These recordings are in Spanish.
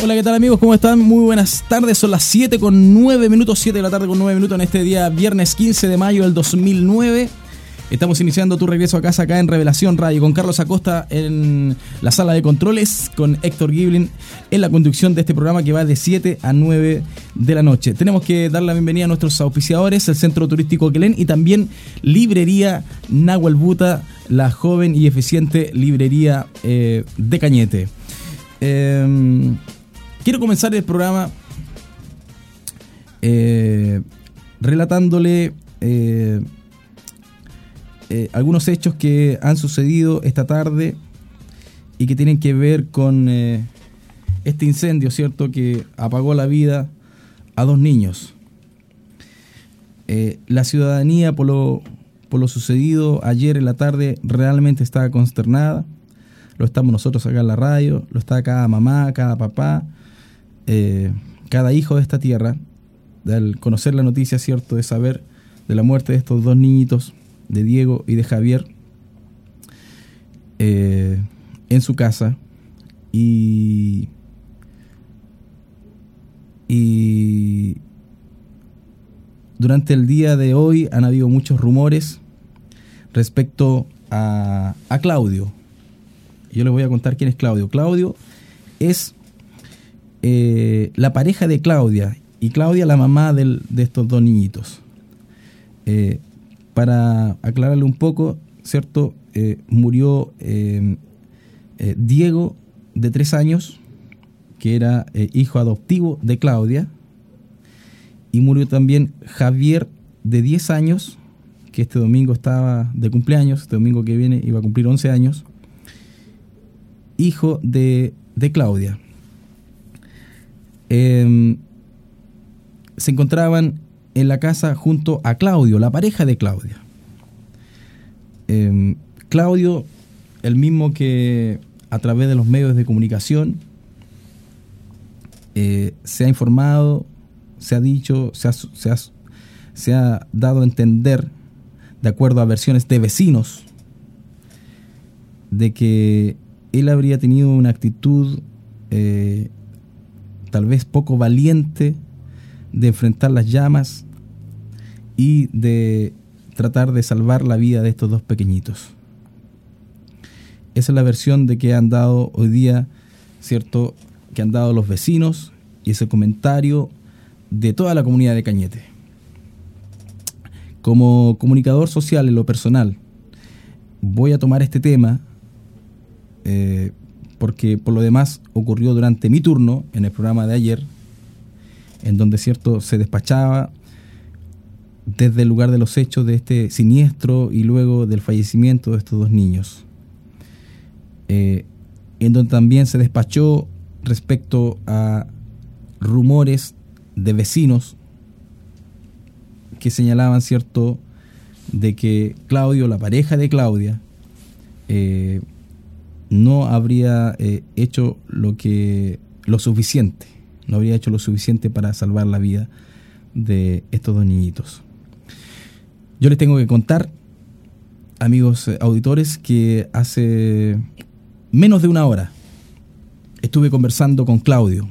Hola, ¿qué tal amigos? ¿Cómo están? Muy buenas tardes, son las 7:09, 7 de la tarde con 9 minutos en este día viernes 15 de mayo del 2009. Estamos iniciando tu regreso a casa acá en Revelación Radio con Carlos Acosta en la sala de controles, con Héctor Giblin en la conducción de este programa que va de 7 a 9 de la noche. Tenemos que dar la bienvenida a nuestros auspiciadores, el Centro Turístico Quelén y también Librería Nahuel Buta, la joven y eficiente librería de Cañete. Quiero comenzar el programa relatándole algunos hechos que han sucedido esta tarde y que tienen que ver con este incendio, ¿cierto?, que apagó la vida a 2 niños. La ciudadanía por lo sucedido ayer en la tarde realmente estaba consternada. Lo estamos nosotros acá en la radio, lo está cada mamá, cada papá, cada hijo de esta tierra, al conocer la noticia, ¿cierto?, de saber de la muerte de estos 2 niñitos, de Diego y de Javier, en su casa. Y durante el día de hoy han habido muchos rumores respecto a Claudio. Yo les voy a contar quién es Claudio. Claudio es la pareja de Claudia, y Claudia la mamá de estos 2 niñitos. Para aclararle un poco, ¿cierto? Murió Diego, de 3 años, que era hijo adoptivo de Claudia, y murió también Javier, de 10 años, que este domingo estaba de cumpleaños, este domingo que viene iba a cumplir 11 años, hijo de Claudia. Se encontraban en la casa junto a Claudio, la pareja de Claudia. Claudio, el mismo que a través de los medios de comunicación se ha informado, se ha dicho, se ha dado a entender, de acuerdo a versiones de vecinos, de que él habría tenido una actitud tal vez poco valiente de enfrentar las llamas y de tratar de salvar la vida de estos 2 pequeñitos. Esa es la versión de que han dado hoy día, ¿cierto?, que han dado los vecinos, y ese comentario de toda la comunidad de Cañete. Como comunicador social en lo personal, voy a tomar este tema porque por lo demás ocurrió durante mi turno en el programa de ayer, en donde, ¿cierto?, se despachaba desde el lugar de los hechos de este siniestro y luego del fallecimiento de estos 2 niños. En donde también se despachó respecto a rumores de vecinos que señalaban, ¿cierto?, de que Claudio, la pareja de Claudia, no habría hecho lo suficiente. No habría hecho lo suficiente para salvar la vida de estos 2 niñitos. Yo les tengo que contar, amigos auditores, que hace menos de una hora estuve conversando con Claudio.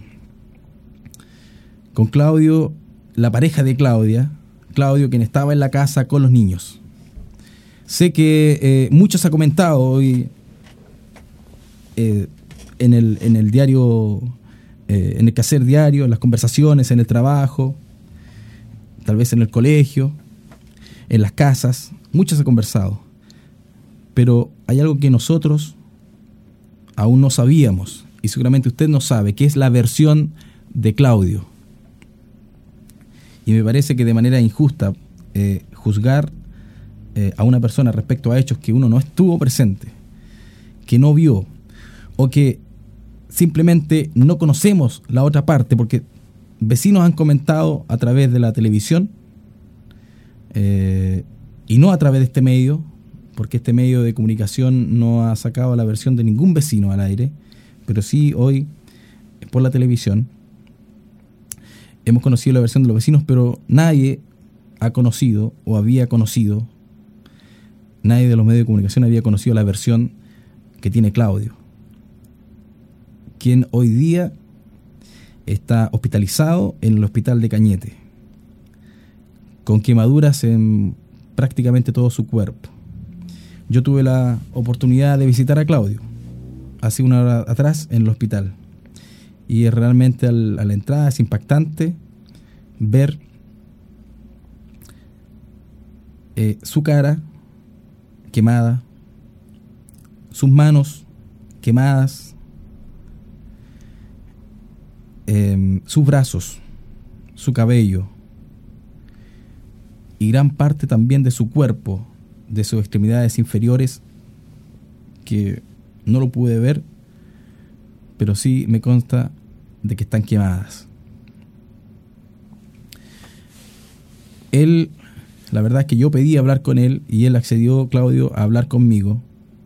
Con Claudio, la pareja de Claudia, Claudio, quien estaba en la casa con los niños. Sé que muchos ha comentado hoy en el diario, en el quehacer diario, en las conversaciones, en el trabajo, tal vez en el colegio, en las casas, muchos han conversado. Pero hay algo que nosotros aún no sabíamos, y seguramente usted no sabe, que es la versión de Claudio. Y me parece que de manera injusta juzgar a una persona respecto a hechos que uno no estuvo presente, que no vio, o que simplemente no conocemos la otra parte, porque vecinos han comentado a través de la televisión y no a través de este medio, porque este medio de comunicación no ha sacado la versión de ningún vecino al aire, pero sí hoy por la televisión hemos conocido la versión de los vecinos, pero nadie ha conocido o había conocido, nadie de los medios de comunicación había conocido la versión que tiene Claudio, quien hoy día está hospitalizado en el hospital de Cañete, con quemaduras en prácticamente todo su cuerpo. Yo tuve la oportunidad de visitar a Claudio hace una hora atrás en el hospital, y realmente a la entrada es impactante ver su cara quemada, sus manos quemadas, sus brazos, su cabello y gran parte también de su cuerpo, de sus extremidades inferiores, que no lo pude ver, pero sí me consta de que están quemadas. Él, la verdad es que yo pedí hablar con él y él accedió, Claudio, a hablar conmigo,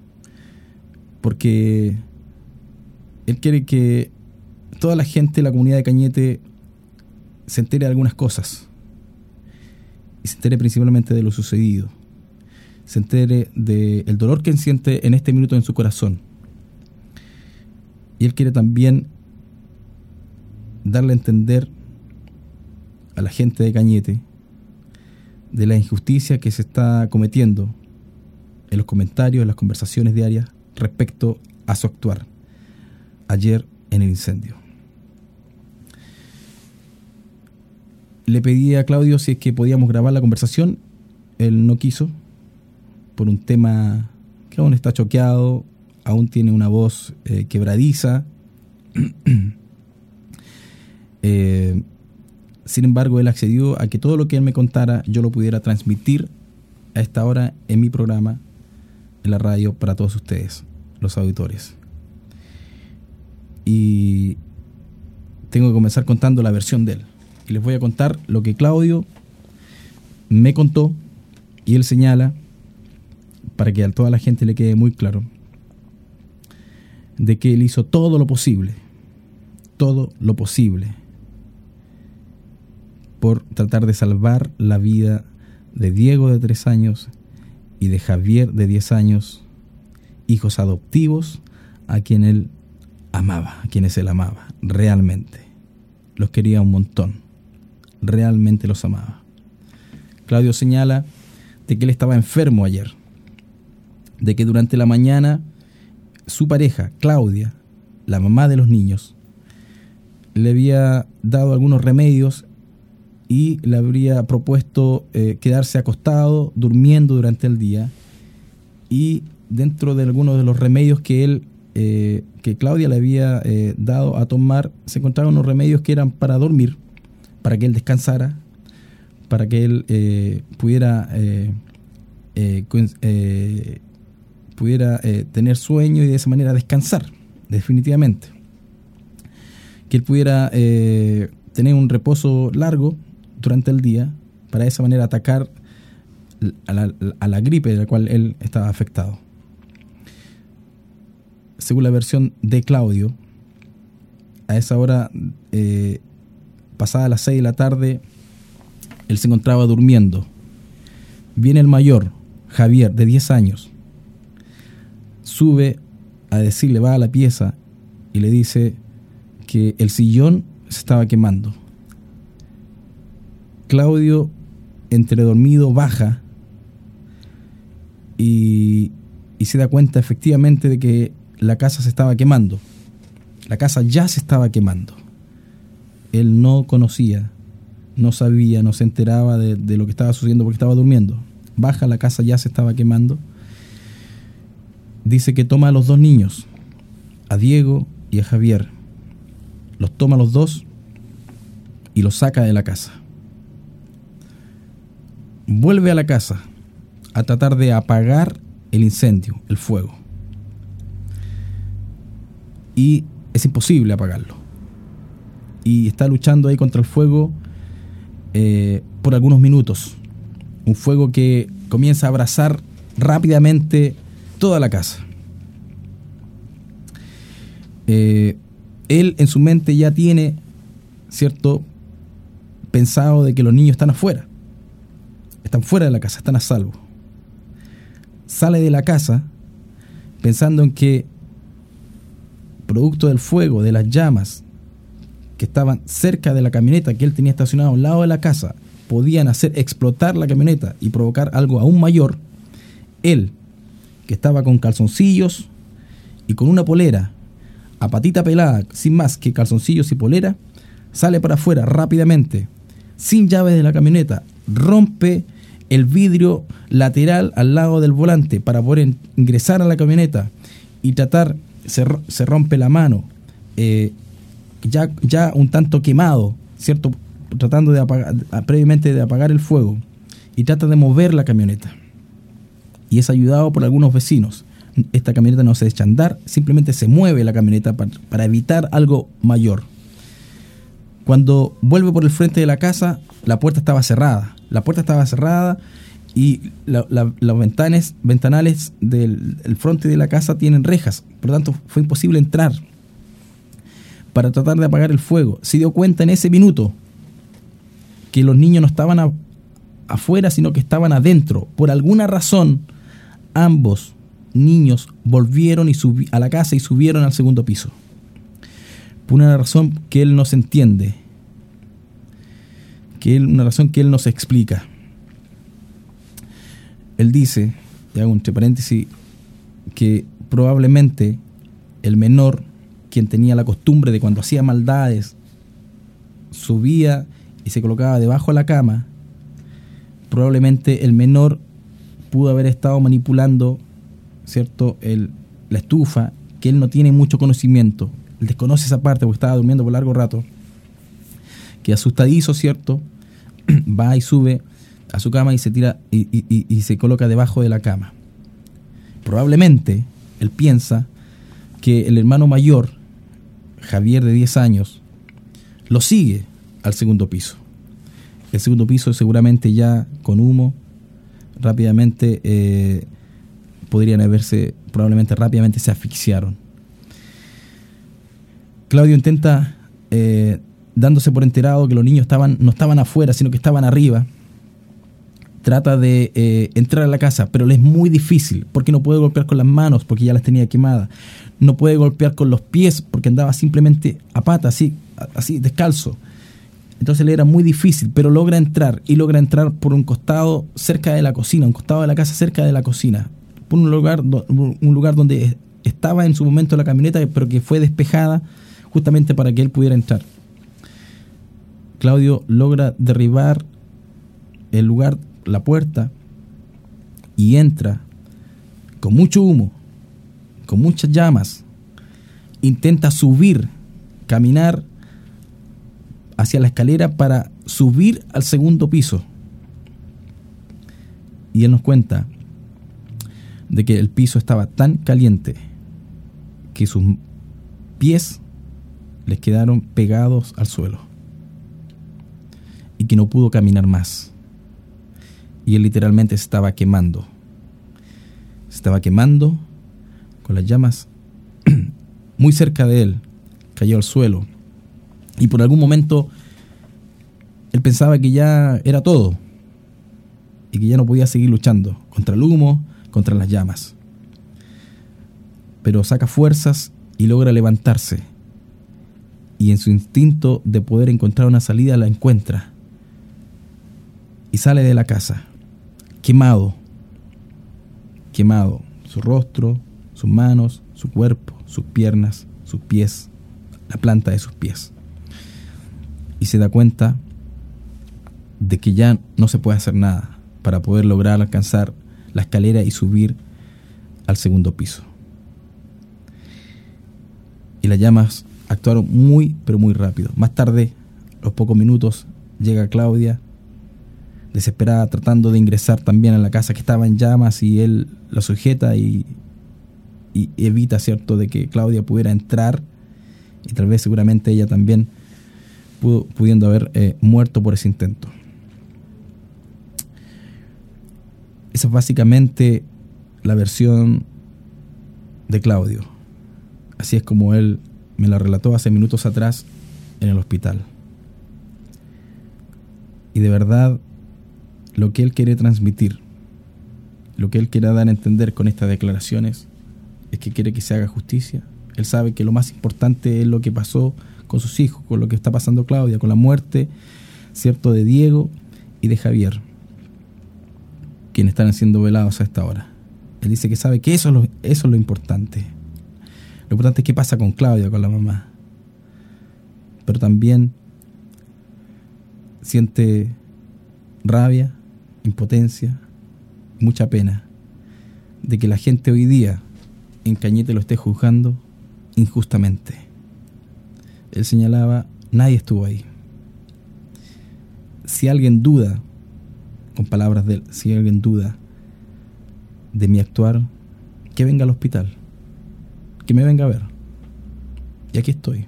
porque él quiere que toda la gente de la comunidad de Cañete se entere de algunas cosas, y se entere principalmente de lo sucedido, se entere del dolor que siente en este minuto en su corazón. Y él quiere también darle a entender a la gente de Cañete de la injusticia que se está cometiendo en los comentarios, en las conversaciones diarias respecto a su actuar ayer en el incendio. Le pedí a Claudio si es que podíamos grabar la conversación. Él no quiso, por un tema que aún está choqueado, aún tiene una voz quebradiza. Sin embargo, él accedió a que todo lo que él me contara yo lo pudiera transmitir a esta hora en mi programa, en la radio, para todos ustedes, los auditores. Y tengo que comenzar contando la versión de él. Y les voy a contar lo que Claudio me contó, y él señala, para que a toda la gente le quede muy claro, de que él hizo todo lo posible por tratar de salvar la vida de Diego, de 3 años, y de Javier, de 10 años, hijos adoptivos a quienes él amaba, realmente. Los quería un montón, realmente los amaba. Claudio señala de que él estaba enfermo ayer, de que durante la mañana su pareja, Claudia, la mamá de los niños, le había dado algunos remedios y le habría propuesto quedarse acostado, durmiendo durante el día, y dentro de algunos de los remedios que Claudia le había dado a tomar, se encontraban unos remedios que eran para dormir, para que él descansara, para que él pudiera tener sueño y de esa manera descansar definitivamente, que él pudiera tener un reposo largo durante el día, para de esa manera atacar a la gripe de la cual él estaba afectado. Según la versión de Claudio, a esa hora, pasada las 6 de la tarde, él se encontraba durmiendo. Viene el mayor, Javier, de 10 años, sube a decirle, va a la pieza y le dice que el sillón se estaba quemando. Claudio, entre dormido, baja y se da cuenta efectivamente de que la casa se estaba quemando. La casa ya se estaba quemando. Él no conocía, no sabía, no se enteraba de lo que estaba sucediendo porque estaba durmiendo. Baja, la casa ya se estaba quemando. Dice que toma a los 2 niños, a Diego y a Javier. Los toma a los 2 y los saca de la casa. Vuelve a la casa a tratar de apagar el incendio, el fuego. Y es imposible apagarlo. Y está luchando ahí contra el fuego por algunos minutos. Un fuego que comienza a abrazar rápidamente toda la casa. Él en su mente ya tiene, ¿cierto?, pensado de que los niños están afuera. Están fuera de la casa, están a salvo. Sale de la casa pensando en que, producto del fuego, de las llamas, que estaban cerca de la camioneta que él tenía estacionada a un lado de la casa podían hacer explotar la camioneta y provocar algo aún mayor, él, que estaba con calzoncillos y con una polera a patita pelada, sin más que calzoncillos y polera, sale para afuera rápidamente, sin llaves de la camioneta, rompe el vidrio lateral al lado del volante para poder ingresar a la camioneta y tratar, se rompe la mano, ya un tanto quemado, ¿cierto? Tratando de previamente de apagar el fuego, y trata de mover la camioneta. Y es ayudado por algunos vecinos. Esta camioneta no se echa a andar, simplemente se mueve la camioneta para evitar algo mayor. Cuando vuelve por el frente de la casa, la puerta estaba cerrada. Y los ventanales del frente de la casa tienen rejas. Por lo tanto, fue imposible entrar para tratar de apagar el fuego. Se dio cuenta en ese minuto que los niños no estaban afuera, sino que estaban adentro. Por alguna razón, ambos niños volvieron a la casa y subieron al segundo piso. Por una razón que él no se entiende, una razón que él no se explica. Él dice, y hago entre paréntesis, que probablemente el menor, quien tenía la costumbre de cuando hacía maldades, subía y se colocaba debajo de la cama, probablemente el menor pudo haber estado manipulando, ¿cierto?, la estufa, que él no tiene mucho conocimiento. Él desconoce esa parte porque estaba durmiendo por largo rato. Que asustadizo, ¿cierto?, va y sube a su cama y se tira y se coloca debajo de la cama. Probablemente él piensa que el hermano mayor, Javier, de 10 años, lo sigue al segundo piso. El segundo piso seguramente ya con humo, rápidamente probablemente rápidamente se asfixiaron. Claudio intenta, dándose por enterado que los niños no estaban afuera, sino que estaban arriba, trata de entrar a la casa, pero le es muy difícil, porque no puede golpear con las manos, porque ya las tenía quemadas. No puede golpear con los pies, porque andaba simplemente a pata, así descalzo. Entonces le era muy difícil, pero logra entrar por un costado cerca de la cocina, un costado de la casa cerca de la cocina, por un lugar donde estaba en su momento la camioneta, pero que fue despejada justamente para que él pudiera entrar. Claudio logra derribar el lugar, la puerta, y entra con mucho humo, con muchas llamas. Intenta caminar hacia la escalera para subir al segundo piso. Y él nos cuenta de que el piso estaba tan caliente que sus pies les quedaron pegados al suelo y que no pudo caminar más. Y él literalmente se estaba quemando. Se estaba quemando con las llamas muy cerca de él. Cayó al suelo. Y por algún momento él pensaba que ya era todo y que ya no podía seguir luchando contra el humo, contra las llamas. Pero saca fuerzas y logra levantarse. Y en su instinto de poder encontrar una salida la encuentra. Y sale de la casa, quemado. Su rostro, sus manos, su cuerpo, sus piernas, sus pies, la planta de sus pies. Y se da cuenta de que ya no se puede hacer nada para poder lograr alcanzar la escalera y subir al segundo piso. Y las llamas actuaron muy, pero muy rápido. Más tarde, a los pocos minutos, llega Claudia, desesperada, tratando de ingresar también a la casa que estaba en llamas, y él la sujeta y evita, ¿cierto?, de que Claudia pudiera entrar, y tal vez seguramente ella también pudiendo haber muerto por ese intento. Esa es básicamente la versión de Claudio. Así es como él me la relató hace minutos atrás en el hospital. Y de verdad, lo que él quiere transmitir, lo que él quiere dar a entender con estas declaraciones, es que quiere que se haga justicia. Él sabe que lo más importante es lo que pasó con sus hijos, con lo que está pasando Claudia, con la muerte, ¿cierto?, de Diego y de Javier, quienes están siendo velados a esta hora. Él dice que sabe que eso es lo importante. Lo importante es qué pasa con Claudia, con la mamá. Pero también siente rabia, impotencia, mucha pena de que la gente hoy día en Cañete lo esté juzgando injustamente. Él señalaba, nadie estuvo ahí. Si alguien duda, con palabras de él, si alguien duda de mi actuar, que venga al hospital, que me venga a ver. Y aquí estoy,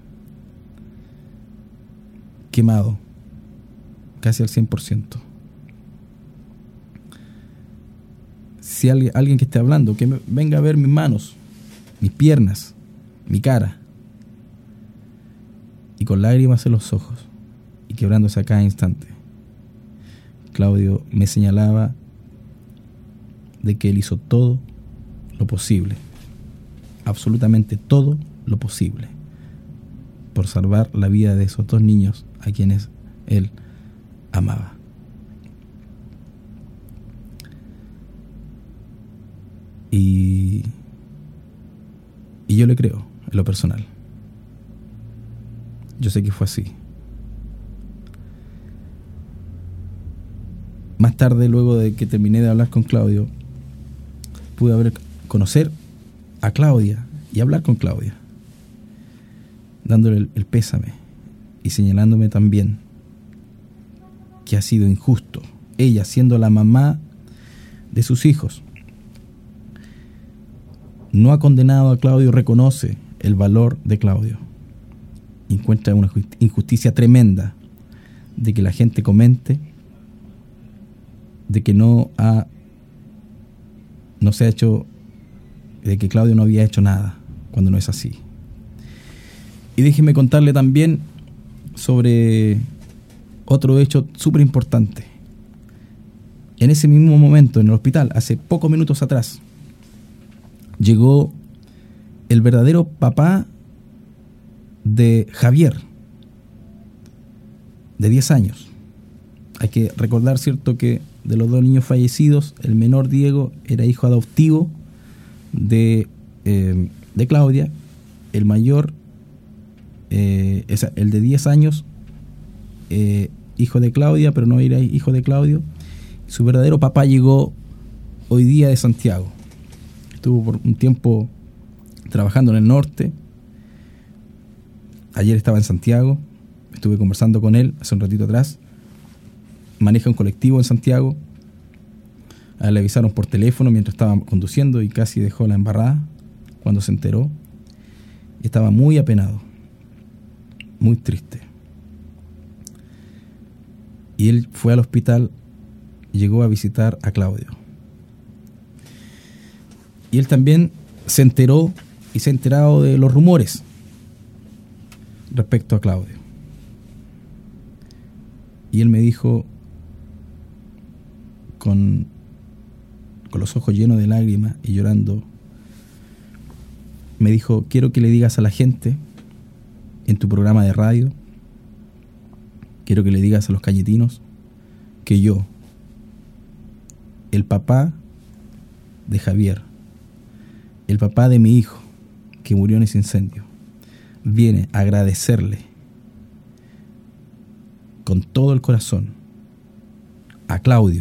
quemado, casi al 100%. Si alguien que esté hablando, que venga a ver mis manos, mis piernas, mi cara, y con lágrimas en los ojos, y quebrándose a cada instante. Claudio me señalaba de que él hizo todo lo posible, absolutamente todo lo posible, por salvar la vida de esos dos niños a quienes él amaba. Y yo le creo, en lo personal. Yo sé que fue así. Más tarde, luego de que terminé de hablar con Claudio, pude conocer a Claudia y hablar con Claudia, dándole el pésame y señalándome también que ha sido injusto, ella siendo la mamá de sus hijos. No ha condenado a Claudio, reconoce el valor de Claudio. Encuentra una injusticia tremenda de que la gente comente de que no se ha hecho, de que Claudio no había hecho nada, cuando no es así. Y déjeme contarle también sobre otro hecho súper importante. En ese mismo momento, en el hospital, hace pocos minutos atrás, llegó el verdadero papá de Javier, de 10 años. Hay que recordar, ¿cierto?, que de los dos niños fallecidos, el menor Diego era hijo adoptivo de Claudia, el mayor, el de 10 años, hijo de Claudia, pero no era hijo de Claudio. Su verdadero papá llegó hoy día de Santiago. Estuvo por un tiempo trabajando en el norte. Ayer estaba en Santiago, estuve conversando con él hace un ratito atrás. Maneja un colectivo en Santiago. A él le avisaron por teléfono mientras estaba conduciendo y casi dejó la embarrada cuando se enteró. Estaba muy apenado, muy triste. Y él fue al hospital, llegó a visitar a Claudio. Y él también se enteró y se ha enterado de los rumores respecto a Claudio. Y él me dijo, con los ojos llenos de lágrimas y llorando, me dijo, quiero que le digas a la gente en tu programa de radio, quiero que le digas a los cañetinos que yo, el papá de Javier, el papá de mi hijo que murió en ese incendio, viene a agradecerle con todo el corazón a Claudio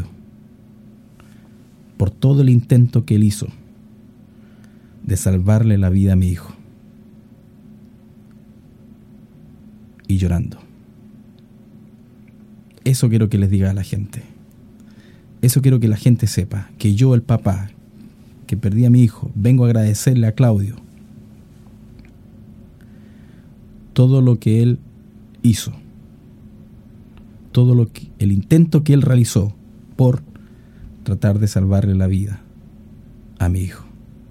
por todo el intento que él hizo de salvarle la vida a mi hijo. Y llorando. Eso quiero que les diga a la gente. Eso quiero que la gente sepa, que yo, el papá que perdí a mi hijo, vengo a agradecerle a Claudio todo lo que él hizo, el intento que él realizó por tratar de salvarle la vida a mi hijo.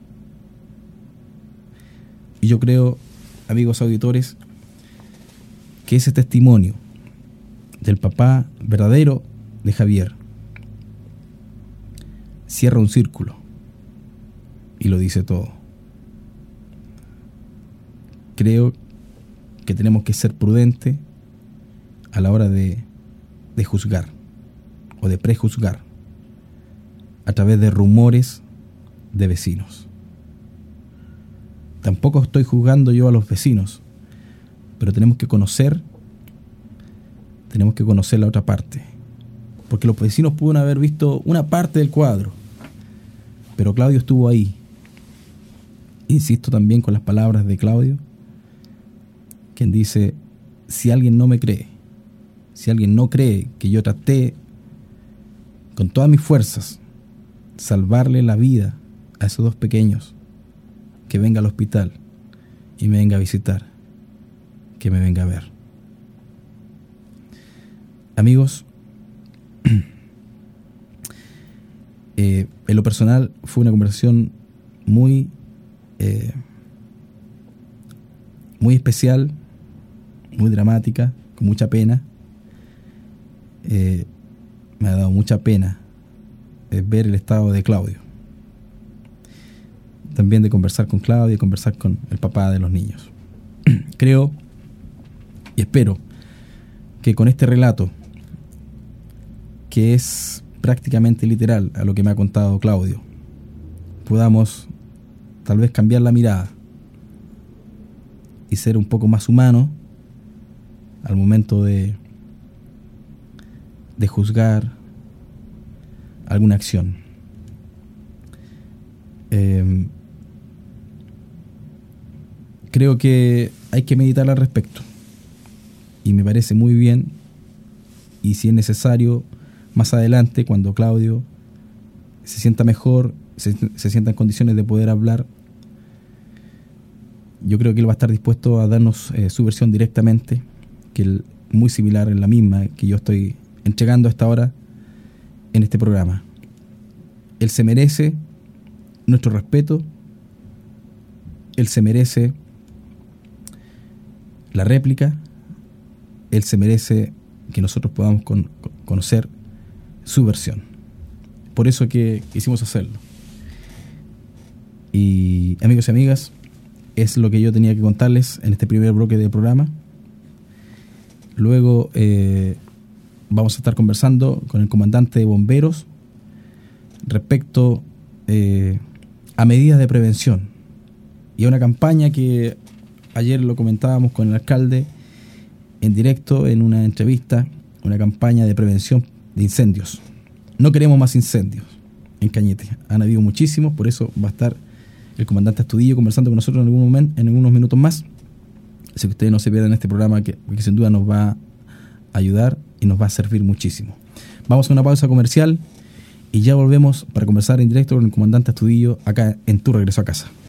Y yo creo, amigos auditores, que ese testimonio del papá verdadero de Javier cierra un círculo y lo dice todo. Creo que tenemos que ser prudentes a la hora de juzgar o de prejuzgar a través de rumores de vecinos. Tampoco estoy juzgando yo a los vecinos, pero tenemos que conocer la otra parte, porque los vecinos pueden haber visto una parte del cuadro, pero Claudio estuvo ahí. Insisto también con las palabras de Claudio, quien dice: si alguien no me cree, si alguien no cree que yo traté con todas mis fuerzas salvarle la vida a esos dos pequeños, que venga al hospital y me venga a visitar, que me venga a ver. Amigos, en lo personal fue una conversación muy especial, muy dramática, con mucha pena. Me ha dado mucha pena ver el estado de Claudio. También de conversar con Claudio y conversar con el papá de los niños. Creo y espero que con este relato, que es prácticamente literal a lo que me ha contado Claudio, podamos tal vez cambiar la mirada y ser un poco más humano al momento de juzgar alguna acción. Creo que hay que meditar al respecto, y me parece muy bien, y si es necesario, más adelante, cuando Claudio se sienta mejor, se sienta en condiciones de poder hablar, yo creo que él va a estar dispuesto a darnos su versión directamente, que es muy similar en la misma que yo estoy entregando a esta hora en este programa. Él se merece nuestro respeto, él se merece la réplica, él se merece que nosotros podamos conocer su versión. Por eso que quisimos hacerlo. Y amigos y amigas, es lo que yo tenía que contarles en este primer bloque del programa. Luego vamos a estar conversando con el comandante de bomberos respecto a medidas de prevención y a una campaña que ayer lo comentábamos con el alcalde en directo en una entrevista, una campaña de prevención de incendios. No queremos más incendios en Cañete. Han habido muchísimos, por eso va a estar el comandante Astudillo conversando con nosotros en algunos minutos más. Así que ustedes no se pierdan este programa que sin duda nos va a ayudar y nos va a servir muchísimo. Vamos a una pausa comercial y ya volvemos para conversar en directo con el comandante Astudillo acá en Tu Regreso a Casa.